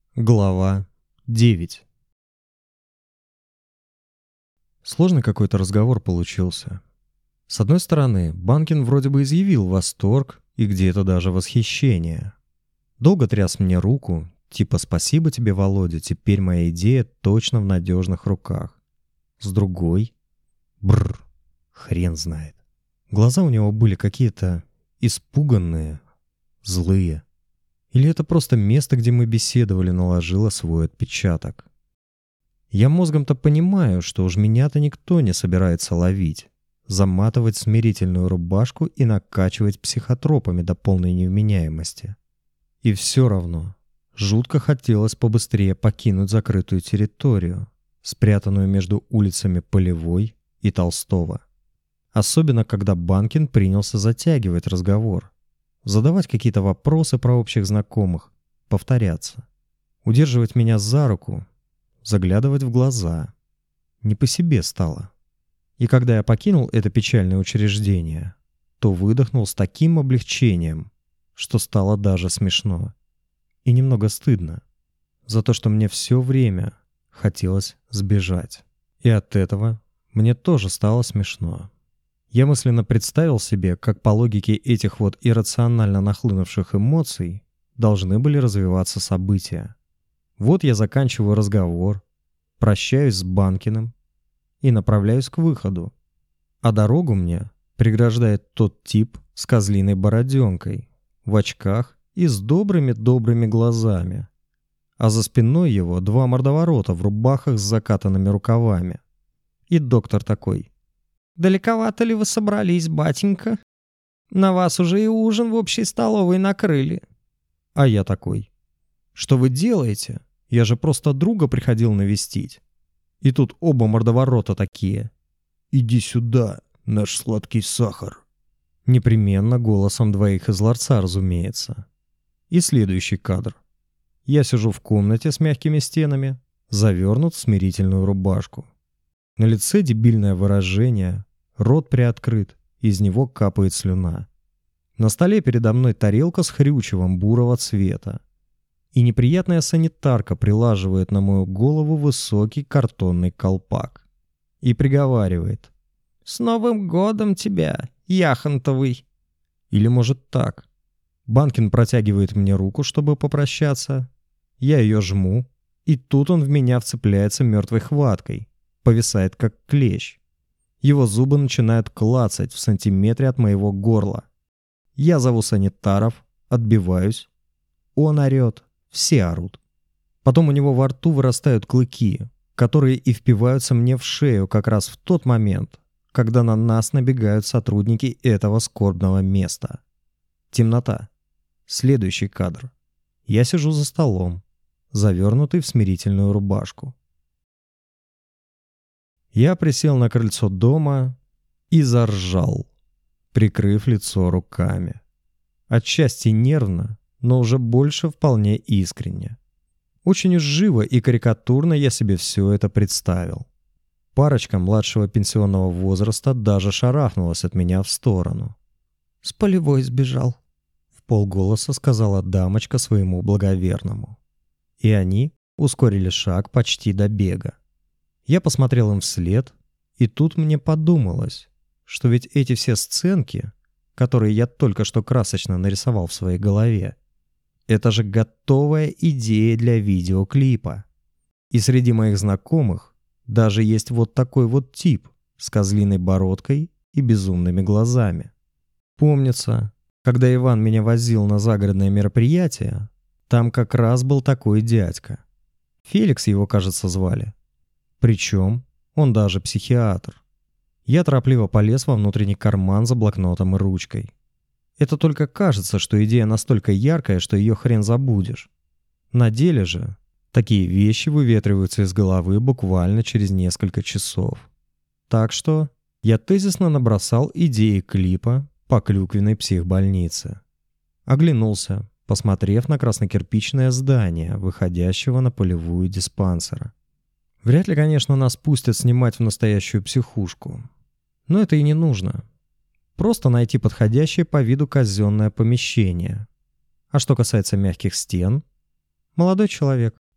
Глава 9. Сложный какой-то разговор получился. С одной стороны, Банкин вроде бы изъявил восторг и где-то даже восхищение. Долго тряс мне руку, типа «Спасибо тебе, Володя, теперь моя идея точно в надежных руках». С другой — хрен знает. Глаза у него были какие-то испуганные, злые. Или это просто место, где мы беседовали, наложило свой отпечаток? Я мозгом-то понимаю, что уж меня-то никто не собирается ловить, заматывать в смирительную рубашку и накачивать психотропами до полной невменяемости. И все равно жутко хотелось побыстрее покинуть закрытую территорию, спрятанную между улицами Полевой и Толстого. Особенно, когда Банкин принялся затягивать разговор. Задавать какие-то вопросы про общих знакомых, повторяться. Удерживать меня за руку, заглядывать в глаза. Не по себе стало. И когда я покинул это печальное учреждение, то выдохнул с таким облегчением, что стало даже смешно. И немного стыдно за то, что мне все время хотелось сбежать. И от этого мне тоже стало смешно. Я мысленно представил себе, как по логике этих вот иррационально нахлынувших эмоций должны были развиваться события. Вот я заканчиваю разговор, прощаюсь с Банкиным и направляюсь к выходу. А дорогу мне преграждает тот тип с козлиной бороденкой, в очках и с добрыми-добрыми глазами. А за спиной его два мордоворота в рубахах с закатанными рукавами. И доктор такой: «Далековато ли вы собрались, батенька? На вас уже и ужин в общей столовой накрыли». А я такой: «Что вы делаете? Я же просто друга приходил навестить». И тут оба мордоворота такие: «Иди сюда, наш сладкий сахар». Непременно голосом двоих из ларца, разумеется. И следующий кадр. Я сижу в комнате с мягкими стенами, завернут в смирительную рубашку. На лице дебильное выражение, рот приоткрыт, из него капает слюна. На столе передо мной тарелка с хрючевом бурого цвета. И неприятная санитарка прилаживает на мою голову высокий картонный колпак. И приговаривает: «С Новым годом тебя, яхонтовый!» Или может так. Банкин протягивает мне руку, чтобы попрощаться. Я ее жму, и тут он в меня вцепляется мертвой хваткой. Повисает как клещ. Его зубы начинают клацать в сантиметре от моего горла. Я зову санитаров, отбиваюсь. Он орет, все орут. Потом у него во рту вырастают клыки, которые и впиваются мне в шею как раз в тот момент, когда на нас набегают сотрудники этого скорбного места. Темнота. Следующий кадр. Я сижу за столом, завернутый в смирительную рубашку. Я присел на крыльцо дома и заржал, прикрыв лицо руками. Отчасти нервно, но уже больше вполне искренне. Очень уж живо и карикатурно я себе все это представил. Парочка младшего пенсионного возраста даже шарахнулась от меня в сторону. «С Полевой сбежал», — вполголоса сказала дамочка своему благоверному. И они ускорили шаг почти до бега. Я посмотрел им вслед, и тут мне подумалось, что ведь эти все сценки, которые я только что красочно нарисовал в своей голове, это же готовая идея для видеоклипа. И среди моих знакомых даже есть вот такой вот тип с козлиной бородкой и безумными глазами. Помнится, когда Иван меня возил на загородное мероприятие, там как раз был такой дядька. Феликс его, кажется, звали. Причем он даже психиатр. Я торопливо полез во внутренний карман за блокнотом и ручкой. Это только кажется, что идея настолько яркая, что ее хрен забудешь. На деле же такие вещи выветриваются из головы буквально через несколько часов. Так что я тезисно набросал идеи клипа по Клюквиной психбольнице. Оглянулся, посмотрев на краснокирпичное здание, выходящего на полевую диспансера. Вряд ли, конечно, нас пустят снимать в настоящую психушку. Но это и не нужно. Просто найти подходящее по виду казенное помещение. А что касается мягких стен, молодой человек,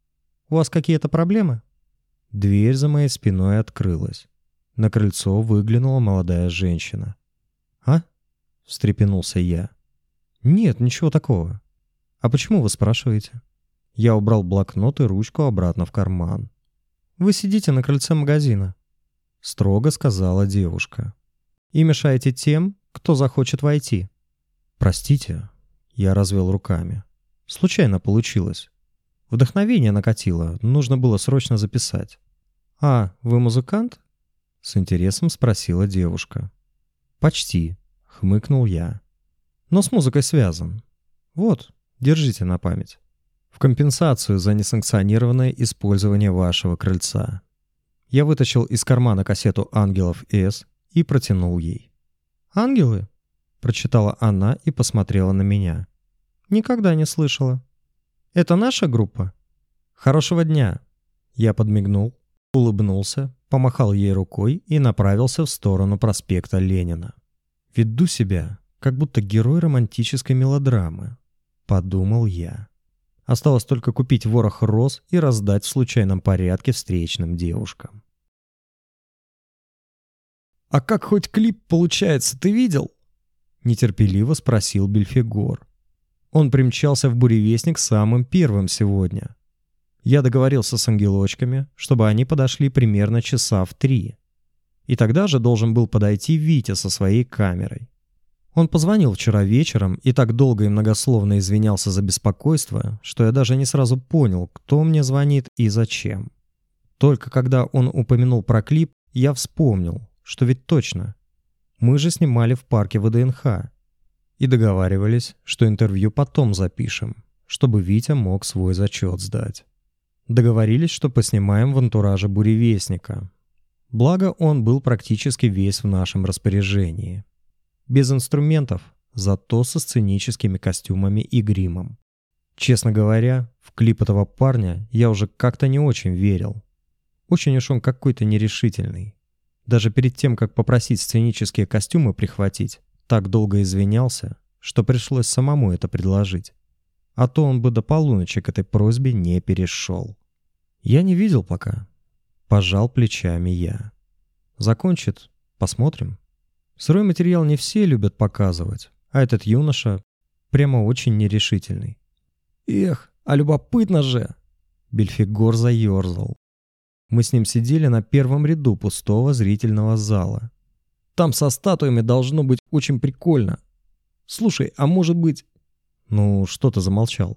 У вас какие-то проблемы?» Дверь за моей спиной открылась. На крыльцо выглянула молодая женщина. «А?» — встрепенулся я. «Нет, ничего такого. А почему вы спрашиваете?» Я убрал блокнот и ручку обратно в карман. «Вы сидите на крыльце магазина», — строго сказала девушка. «И мешаете тем, кто захочет войти». «Простите», — я развел руками. «Случайно получилось. Вдохновение накатило, нужно было срочно записать». «А, вы музыкант?» — с интересом спросила девушка. «Почти», — хмыкнул я. «Но с музыкой связан. Вот, держите на память. В компенсацию за несанкционированное использование вашего крыльца». Я вытащил из кармана кассету «Ангелов С» и протянул ей. «Ангелы?» — прочитала она и посмотрела на меня. «Никогда не слышала. Это наша группа?» «Хорошего дня!» Я подмигнул, улыбнулся, помахал ей рукой и направился в сторону проспекта Ленина. «Веду себя, как будто герой романтической мелодрамы», — подумал я. Осталось только купить ворох роз и раздать в случайном порядке встречным девушкам. «А как хоть клип получается, ты видел?» — нетерпеливо спросил Бельфигор. Он примчался в буревестник самым первым сегодня. Я договорился с ангелочками, чтобы они подошли примерно часа в 3. И тогда же должен был подойти Витя со своей камерой. Он позвонил вчера вечером и так долго и многословно извинялся за беспокойство, что я даже не сразу понял, кто мне звонит и зачем. Только когда он упомянул про клип, я вспомнил, что ведь точно. Мы же снимали в парке ВДНХ. И договаривались, что интервью потом запишем, чтобы Витя мог свой зачет сдать. Договорились, что поснимаем в антураже буревестника. Благо, он был практически весь в нашем распоряжении. Без инструментов, зато со сценическими костюмами и гримом. Честно говоря, в клип этого парня я уже как-то не очень верил. Очень уж он какой-то нерешительный. Даже перед тем, как попросить сценические костюмы прихватить, так долго извинялся, что пришлось самому это предложить. А то он бы до полуночи к этой просьбе не перешел. Я не видел пока. Пожал плечами я. Закончит, посмотрим. Сырой материал не все любят показывать, а этот юноша прямо очень нерешительный. «Эх, а любопытно же!» Бельфигор заерзал. Мы с ним сидели на первом ряду пустого зрительного зала. «Там со статуями должно быть очень прикольно. Слушай, а может быть...» «Ну, что ты замолчал?»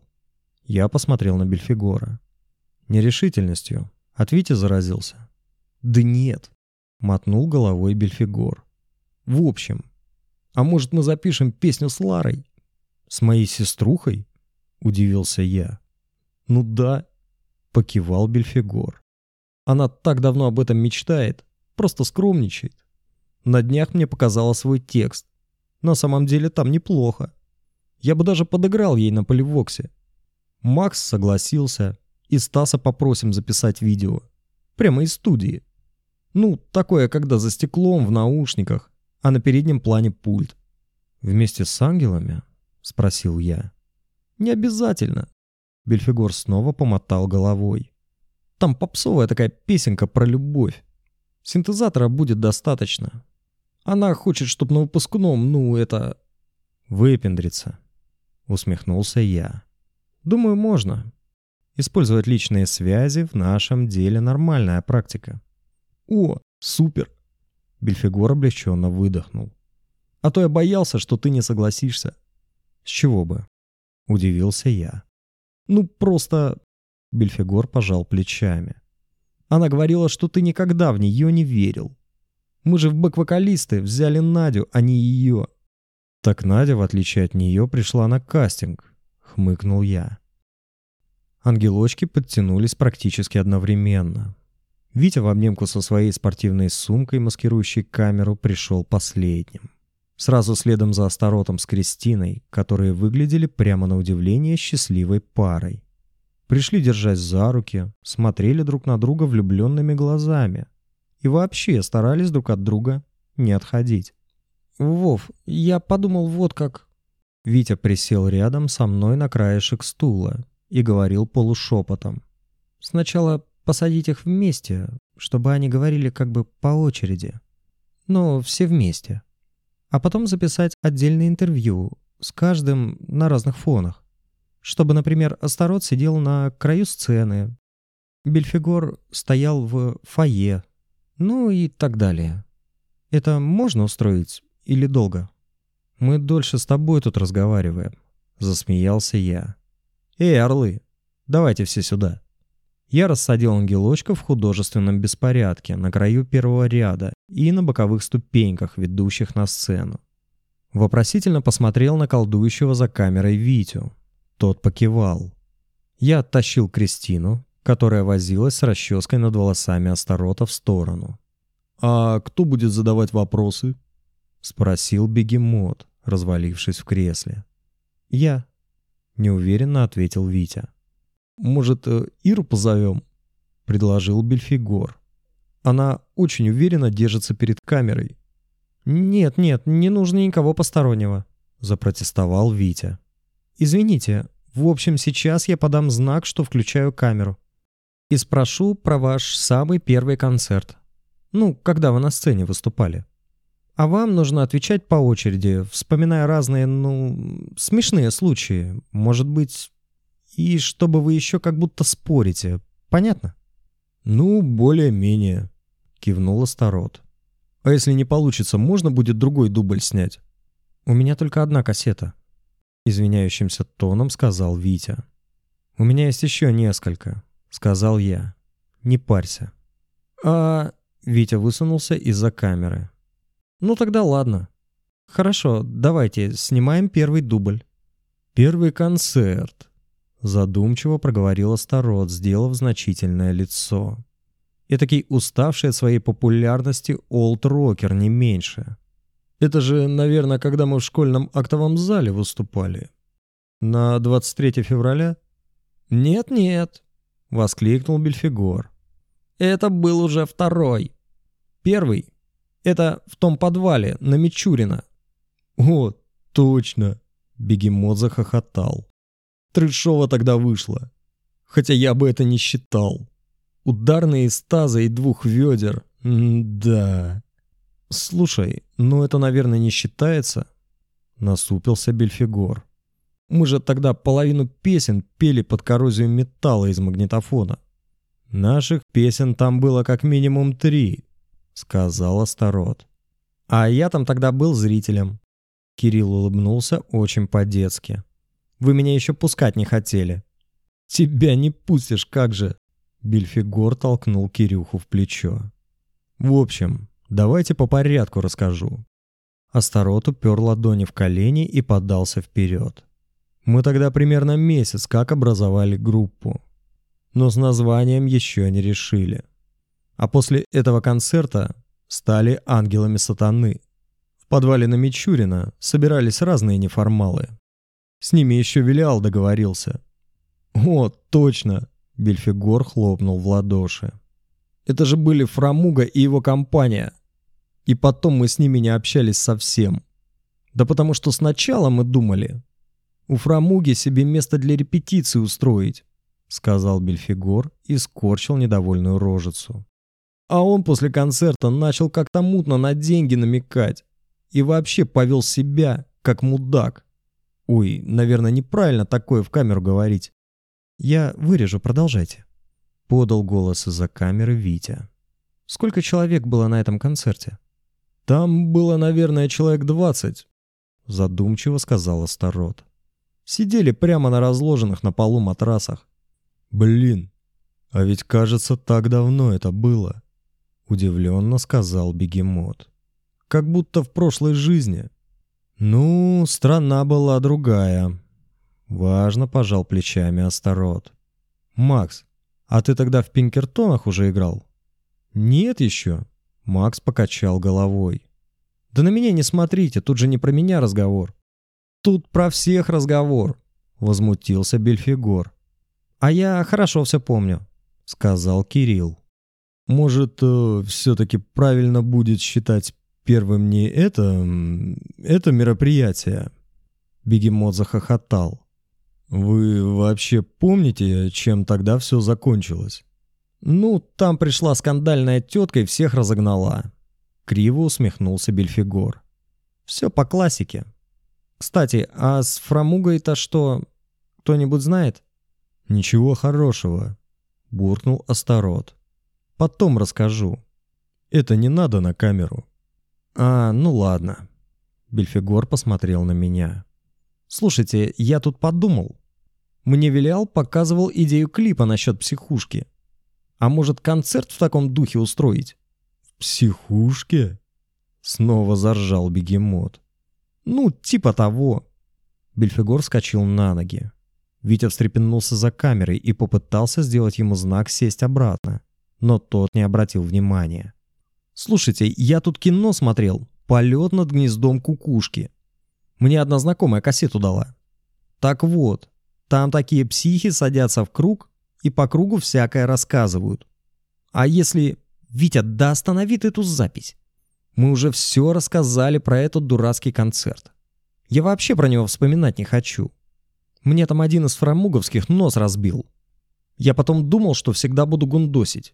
Я посмотрел на Бельфигора. «Нерешительностью. От Вити заразился?» «Да нет», — мотнул головой Бельфигор. «В общем, а может мы запишем песню с Ларой?» «С моей сеструхой?» — удивился я. «Ну да», — покивал Бельфигор. «Она так давно об этом мечтает, просто скромничает. На днях мне показала свой текст. На самом деле там неплохо. Я бы даже подыграл ей на поливоксе. Макс согласился, и Стаса попросим записать видео. Прямо из студии. Ну, такое, когда за стеклом, в наушниках, а на переднем плане пульт». «Вместе с ангелами?» — спросил я. «Не обязательно». Бельфигор снова помотал головой. «Там попсовая такая песенка про любовь. Синтезатора будет достаточно. Она хочет, чтобы на выпускном, «Выпендриться», — усмехнулся я. «Думаю, можно. Использовать личные связи в нашем деле нормальная практика». «О, супер!» Бельфигор облегченно выдохнул. «А то я боялся, что ты не согласишься». «С чего бы?» — удивился я. «Ну, просто...» — Бельфигор пожал плечами. «Она говорила, что ты никогда в нее не верил. Мы же в бэк-вокалисты взяли Надю, а не ее». «Так Надя, в отличие от нее, пришла на кастинг», — хмыкнул я. Ангелочки подтянулись практически одновременно. Витя в обнимку со своей спортивной сумкой, маскирующей камеру, пришел последним. Сразу следом за Астаротом с Кристиной, которые выглядели прямо на удивление счастливой парой. Пришли, держась за руки, смотрели друг на друга влюбленными глазами и вообще старались друг от друга не отходить. «Вов, я подумал вот как...» Витя присел рядом со мной на краешек стула и говорил полушепотом. Сначала посадить их вместе, чтобы они говорили как бы по очереди. Но все вместе. А потом записать отдельное интервью с каждым на разных фонах. Чтобы, например, Астарот сидел на краю сцены, Бельфигор стоял в фойе, ну и так далее. Это можно устроить или долго? Мы дольше с тобой тут разговариваем, засмеялся я. Эй, орлы, давайте все сюда. Я рассадил ангелочков в художественном беспорядке на краю первого ряда и на боковых ступеньках, ведущих на сцену. Вопросительно посмотрел на колдующего за камерой Витю. Тот покивал. Я оттащил Кристину, которая возилась с расческой над волосами Астарота, в сторону. «А кто будет задавать вопросы?» — спросил бегемот, развалившись в кресле. «Я», — неуверенно ответил Витя. «Может, Иру позовем?» — предложил Бельфигор. «Она очень уверенно держится перед камерой». «Нет, не нужно никого постороннего», — запротестовал Витя. «Извините, в общем, сейчас я подам знак, что включаю камеру. И спрошу про ваш самый первый концерт. Ну, когда вы на сцене выступали. А вам нужно отвечать по очереди, вспоминая разные, смешные случаи, может быть, и чтобы вы еще как будто спорите. Понятно?» «Ну, более-менее», — кивнул Астарот. «А если не получится, можно будет другой дубль снять?» «У меня только одна кассета», — извиняющимся тоном сказал Витя. «У меня есть еще несколько», — сказал я. «Не парься». Витя высунулся из-за камеры. «Ну тогда ладно. Хорошо, давайте снимаем первый дубль». «Первый концерт», — задумчиво проговорил Астарот, сделав значительное лицо. Этакий уставший от своей популярности олд-рокер, не меньше. «Это же, наверное, когда мы в школьном актовом зале выступали. На 23 февраля?» «Нет», — воскликнул Бельфигор. «Это был уже второй. Первый — это в том подвале на Мичурина». «О, точно!» — бегемот захохотал. «Трэшово тогда вышло. Хотя я бы это не считал. Ударные из таза и 2 ведер. Да. Слушай, это, наверное, не считается?» — насупился Бельфигор. «Мы же тогда половину песен пели под коррозию металла из магнитофона». «Наших песен там было как минимум 3», — сказал Астарот. «А я там тогда был зрителем». Кирилл улыбнулся очень по-детски. «Вы меня еще пускать не хотели». «Тебя не пустишь, как же!» Бельфигор толкнул Кирюху в плечо. «В общем, давайте по порядку расскажу». Астарот упер ладони в колени и подался вперед. «Мы тогда примерно месяц как образовали группу. Но с названием еще не решили. А после этого концерта стали ангелами сатаны. В подвале на Мичурина собирались разные неформалы. С ними еще Велиал договорился». «О, точно!» — Бельфигор хлопнул в ладоши. «Это же были Фрамуга и его компания. И потом мы с ними не общались совсем. Да потому что сначала мы думали у Фрамуги себе место для репетиции устроить», — сказал Бельфигор и скорчил недовольную рожицу. «А он после концерта начал как-то мутно на деньги намекать и вообще повел себя как мудак. Ой, наверное, неправильно такое в камеру говорить». «Я вырежу, продолжайте», — подал голос из-за камеры Витя. «Сколько человек было на этом концерте?» «Там было, наверное, человек 20», — задумчиво сказал Астарот. «Сидели прямо на разложенных на полу матрасах». «Блин, а ведь, кажется, так давно это было», — удивленно сказал бегемот. «Как будто в прошлой жизни». «Ну, страна была другая», — важно пожал плечами Астарот. «Макс, а ты тогда в Пинкертонах уже играл?» «Нет еще», — Макс покачал головой. «Да на меня не смотрите, тут же не про меня разговор». «Тут про всех разговор», — возмутился Бельфигор. «А я хорошо все помню», — сказал Кирилл. «Может, все-таки правильно будет считать первым не это мероприятие?» Бегемот захохотал. «Вы вообще помните, чем тогда все закончилось?» «Ну, там пришла скандальная тетка и всех разогнала». Криво усмехнулся Бельфигор. «Все по классике. Кстати, а с Фрамугой-то что, кто-нибудь знает?» «Ничего хорошего», — буркнул Астарот. «Потом расскажу. Это не надо на камеру». «А, ну ладно». Бельфигор посмотрел на меня. «Слушайте, я тут подумал. Мне Вилиал показывал идею клипа насчет психушки. А может, концерт в таком духе устроить?» «В психушке?» Снова заржал бегемот. «Ну, типа того». Бельфигор вскочил на ноги. Витя встрепенулся за камерой и попытался сделать ему знак сесть обратно, но тот не обратил внимания. «Слушайте, я тут кино смотрел. «Полет над гнездом кукушки». Мне одна знакомая кассету дала. Так вот, там такие психи садятся в круг и по кругу всякое рассказывают. А если... Витя, да останови ты эту запись. Мы уже все рассказали про этот дурацкий концерт. Я вообще про него вспоминать не хочу. Мне там один из фрамуговских нос разбил. Я потом думал, что всегда буду гундосить».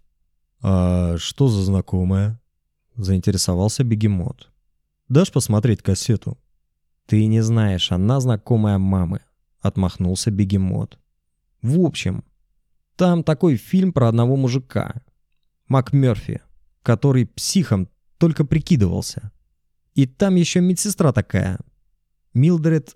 «А что за знакомая?» — заинтересовался бегемот. «Дашь посмотреть кассету?» «Ты не знаешь, она знакомая мамы», — отмахнулся бегемот. «В общем, там такой фильм про одного мужика, МакМёрфи, который психом только прикидывался. И там еще медсестра такая, Милдред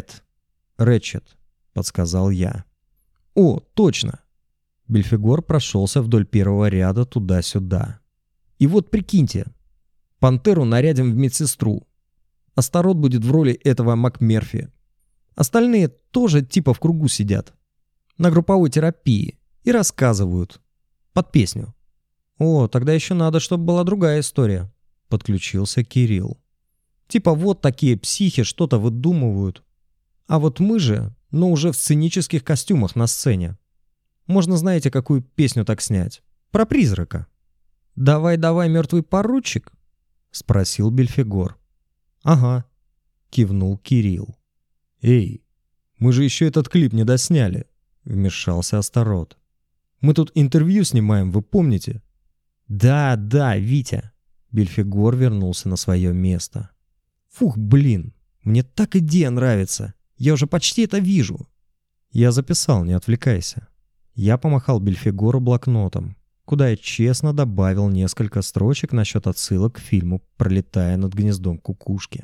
Рэтчет», — подсказал я. «О, точно!» Бельфигор прошелся вдоль первого ряда туда-сюда. «И вот прикиньте, Пантеру нарядим в медсестру. Астарот будет в роли этого МакМёрфи. Остальные тоже типа в кругу сидят. На групповой терапии. И рассказывают. Под песню». «О, тогда еще надо, чтобы была другая история», — подключился Кирилл. «Типа вот такие психи что-то выдумывают. А вот мы же, но уже в сценических костюмах на сцене. Можно, знаете, какую песню так снять? Про призрака». «Давай-давай, мертвый поручик?» — спросил Бельфигор. «Ага», — кивнул Кирилл. «Эй, мы же еще этот клип не досняли», — вмешался Астарот. «Мы тут интервью снимаем, вы помните?» «Да, Витя», — Бельфигор вернулся на свое место. «Фух, блин, мне так идея нравится. Я уже почти это вижу». «Я записал, не отвлекайся». Я помахал Бельфигору блокнотом, куда я честно добавил несколько строчек насчет отсылок к фильму «Пролетая над гнездом кукушки».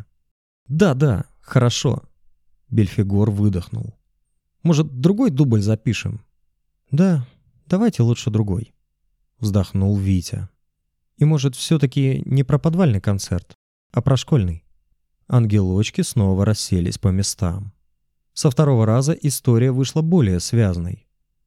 «Да, хорошо», — Бельфигор выдохнул. «Может, другой дубль запишем?» «Да, давайте лучше другой», — вздохнул Витя. «И может, все-таки не про подвальный концерт, а про школьный?» Ангелочки снова расселись по местам. Со второго раза история вышла более связной.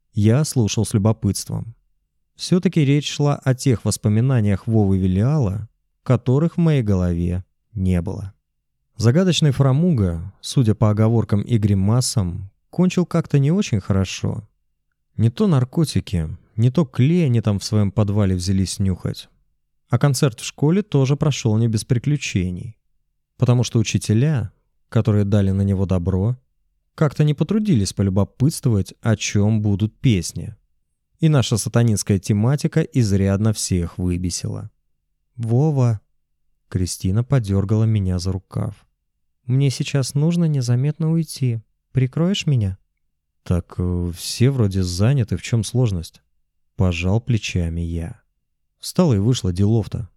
Я слушал с любопытством. Все-таки речь шла о тех воспоминаниях Вовы Вилиала, которых в моей голове не было. Загадочный Фрамуга, судя по оговоркам и гримасам, кончил как-то не очень хорошо. Не то наркотики, не то клей они там в своем подвале взялись нюхать. А концерт в школе тоже прошел не без приключений. Потому что учителя, которые дали на него добро, как-то не потрудились полюбопытствовать, о чем будут песни. И наша сатанинская тематика изрядно всех выбесила. «Вова!» — Кристина подергала меня за рукав. «Мне сейчас нужно незаметно уйти. Прикроешь меня?» «Так все вроде заняты, в чем сложность?» Пожал плечами я. Встала и вышла, делов-то.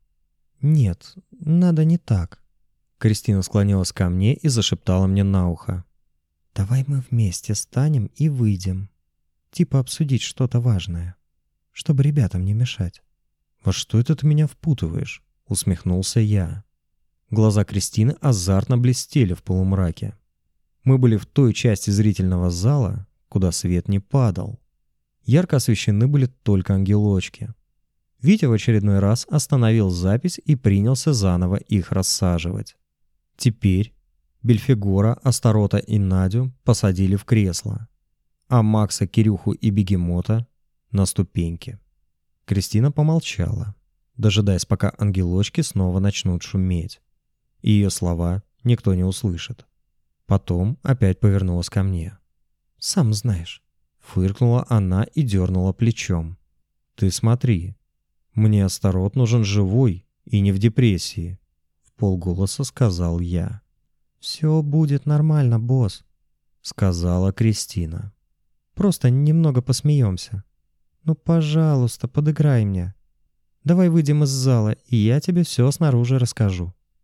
«Нет, надо не так». Кристина склонилась ко мне и зашептала мне на ухо. «Давай мы вместе станем и выйдем. Типа обсудить что-то важное, чтобы ребятам не мешать». «Во что это ты меня впутываешь?» — усмехнулся я. Глаза Кристины азартно блестели в полумраке. Мы были в той части зрительного зала, куда свет не падал. Ярко освещены были только ангелочки. Витя в очередной раз остановил запись и принялся заново их рассаживать. Теперь Бельфигора, Астарота и Надю посадили в кресло, а Макса, Кирюху и Бегемота на ступеньки. Кристина помолчала, дожидаясь, пока ангелочки снова начнут шуметь. Ее слова никто не услышит. Потом опять повернулась ко мне. «Сам знаешь», — фыркнула она и дернула плечом. «Ты смотри, мне Астарот нужен живой и не в депрессии», — вполголоса сказал я. «Все будет нормально, босс», — сказала Кристина. «Просто немного посмеемся. Ну, пожалуйста, подыграй мне. Давай выйдем из зала, и я тебе все снаружи расскажу».